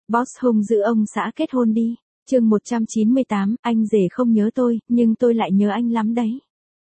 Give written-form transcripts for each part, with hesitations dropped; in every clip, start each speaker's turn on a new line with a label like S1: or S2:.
S1: Boss hung dữ ông xã kết hôn đi. Chương 198, anh rể không nhớ tôi, nhưng tôi lại nhớ anh lắm đấy.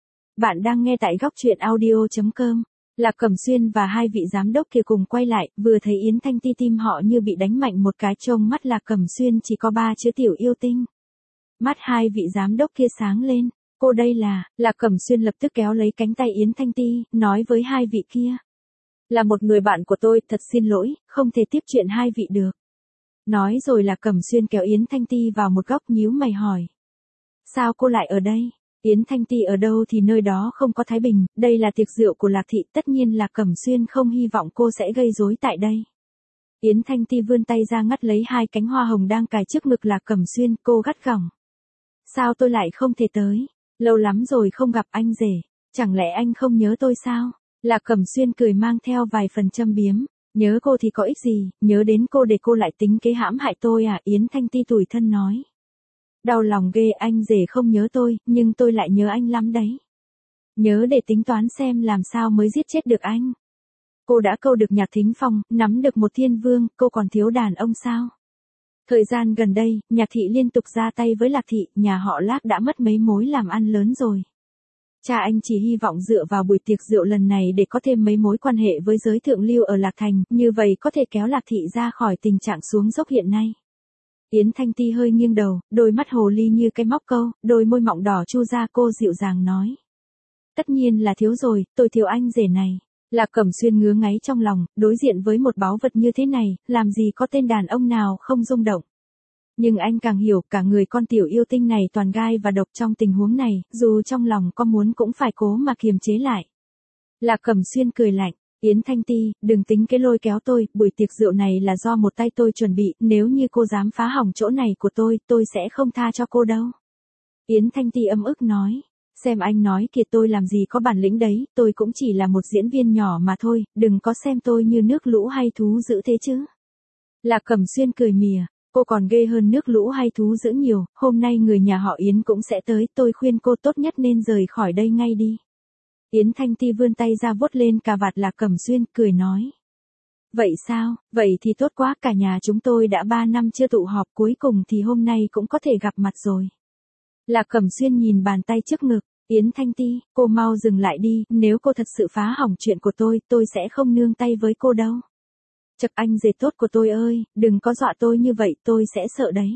S1: Bạn đang nghe tại góc truyện audio.com. Lạc Cẩm Xuyên và hai vị giám đốc kia cùng quay lại, vừa thấy Yến Thanh Ti tim họ như bị đánh mạnh một cái, trông mắt Lạc Cẩm Xuyên chỉ có 3 chữ tiểu yêu tinh. Mắt hai vị giám đốc kia sáng lên, cô đây là, Lạc Cẩm Xuyên lập tức kéo lấy cánh tay Yến Thanh Ti, nói với hai vị kia. Là một người bạn của tôi, thật xin lỗi, không thể tiếp chuyện hai vị được. Nói rồi Lạc Cẩm Xuyên kéo Yến Thanh Ti vào một góc nhíu mày hỏi. Sao cô lại ở đây? Yến Thanh Ti ở đâu thì nơi đó không có thái bình, đây là tiệc rượu của Lạc Thị, tất nhiên Lạc Cẩm Xuyên không hy vọng cô sẽ gây rối tại đây. Yến Thanh Ti vươn tay ra ngắt lấy hai cánh hoa hồng đang cài trước ngực Lạc Cẩm Xuyên, cô gắt gỏng. Sao tôi lại không thể tới? Lâu lắm rồi không gặp anh rể, chẳng lẽ anh không nhớ tôi sao? Lạc Cẩm Xuyên cười mang theo vài phần châm biếm. Nhớ cô thì có ích gì, nhớ đến cô để cô lại tính kế hãm hại tôi à? Yến Thanh Ti tủi thân nói. Đau lòng ghê, anh rể không nhớ tôi, nhưng tôi lại nhớ anh lắm đấy. Nhớ để tính toán xem làm sao mới giết chết được anh. Cô đã câu được Nhạc Thính Phong, nắm được một thiên vương, cô còn thiếu đàn ông sao? Thời gian gần đây, Nhạc Thị liên tục ra tay với Lạc Thị, nhà họ Lạc đã mất mấy mối làm ăn lớn rồi. Cha anh chỉ hy vọng dựa vào buổi tiệc rượu lần này để có thêm mấy mối quan hệ với giới thượng lưu ở Lạc Thành, như vậy có thể kéo Lạc Thị ra khỏi tình trạng xuống dốc hiện nay. Yến Thanh Ti hơi nghiêng đầu, đôi mắt hồ ly như cái móc câu, đôi môi mọng đỏ chu ra, cô dịu dàng nói. Tất nhiên là thiếu rồi, tôi thiếu anh rể này. Lạc Cẩm Xuyên ngứa ngáy trong lòng, đối diện với một báu vật như thế này, làm gì có tên đàn ông nào không rung động. Nhưng anh càng hiểu, cả người con tiểu yêu tinh này toàn gai và độc, trong tình huống này, dù trong lòng có muốn cũng phải cố mà kiềm chế lại. Lạc Cẩm Xuyên cười lạnh, Yến Thanh Ti, đừng tính cái lôi kéo tôi, buổi tiệc rượu này là do một tay tôi chuẩn bị, nếu như cô dám phá hỏng chỗ này của tôi sẽ không tha cho cô đâu. Yến Thanh Ti âm ức nói, xem anh nói kìa, tôi làm gì có bản lĩnh đấy, tôi cũng chỉ là một diễn viên nhỏ mà thôi, đừng có xem tôi như nước lũ hay thú dữ thế chứ. Lạc Cẩm Xuyên cười mỉa. Cô còn ghê hơn nước lũ hay thú dữ nhiều, hôm nay người nhà họ Yến cũng sẽ tới, tôi khuyên cô tốt nhất nên rời khỏi đây ngay đi. Yến Thanh Ti vươn tay ra vuốt lên cà vạt Lạc Cẩm Xuyên, cười nói. Vậy sao, vậy thì tốt quá, cả nhà chúng tôi đã 3 năm chưa tụ họp, cuối cùng thì hôm nay cũng có thể gặp mặt rồi. Lạc Cẩm Xuyên nhìn bàn tay trước ngực, Yến Thanh Ti, cô mau dừng lại đi, nếu cô thật sự phá hỏng chuyện của tôi sẽ không nương tay với cô đâu. Chật, anh rể tốt của tôi ơi, đừng có dọa tôi như vậy, tôi sẽ sợ đấy.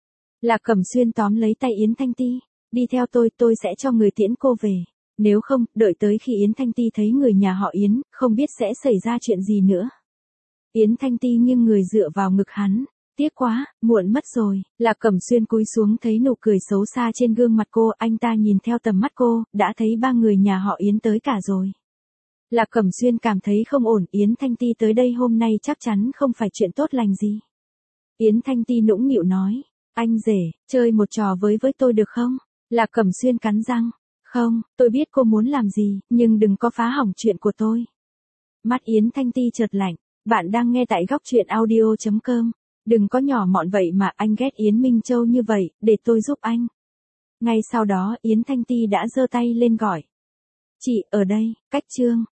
S1: Lạc Cẩm Xuyên tóm lấy tay Yến Thanh Ti, đi theo tôi sẽ cho người tiễn cô về. Nếu không, đợi tới khi Yến Thanh Ti thấy người nhà họ Yến, không biết sẽ xảy ra chuyện gì nữa. Yến Thanh Ti nghiêng người dựa vào ngực hắn, tiếc quá, muộn mất rồi. Lạc Cẩm Xuyên cúi xuống thấy nụ cười xấu xa trên gương mặt cô, anh ta nhìn theo tầm mắt cô, đã thấy 3 người nhà họ Yến tới cả rồi. Lạc Cẩm Xuyên cảm thấy không ổn, Yến Thanh Ti tới đây hôm nay chắc chắn không phải chuyện tốt lành gì. Yến Thanh Ti nũng nịu nói, anh rể, chơi một trò với tôi được không? Lạc Cẩm Xuyên cắn răng, không, tôi biết cô muốn làm gì, nhưng đừng có phá hỏng chuyện của tôi. Mắt Yến Thanh Ti chợt lạnh, bạn đang nghe tại góc truyện audio.com, đừng có nhỏ mọn vậy mà, anh ghét Yến Minh Châu như vậy, để tôi giúp anh. Ngay sau đó Yến Thanh Ti đã giơ tay lên gọi. Chị, ở đây, cách chương.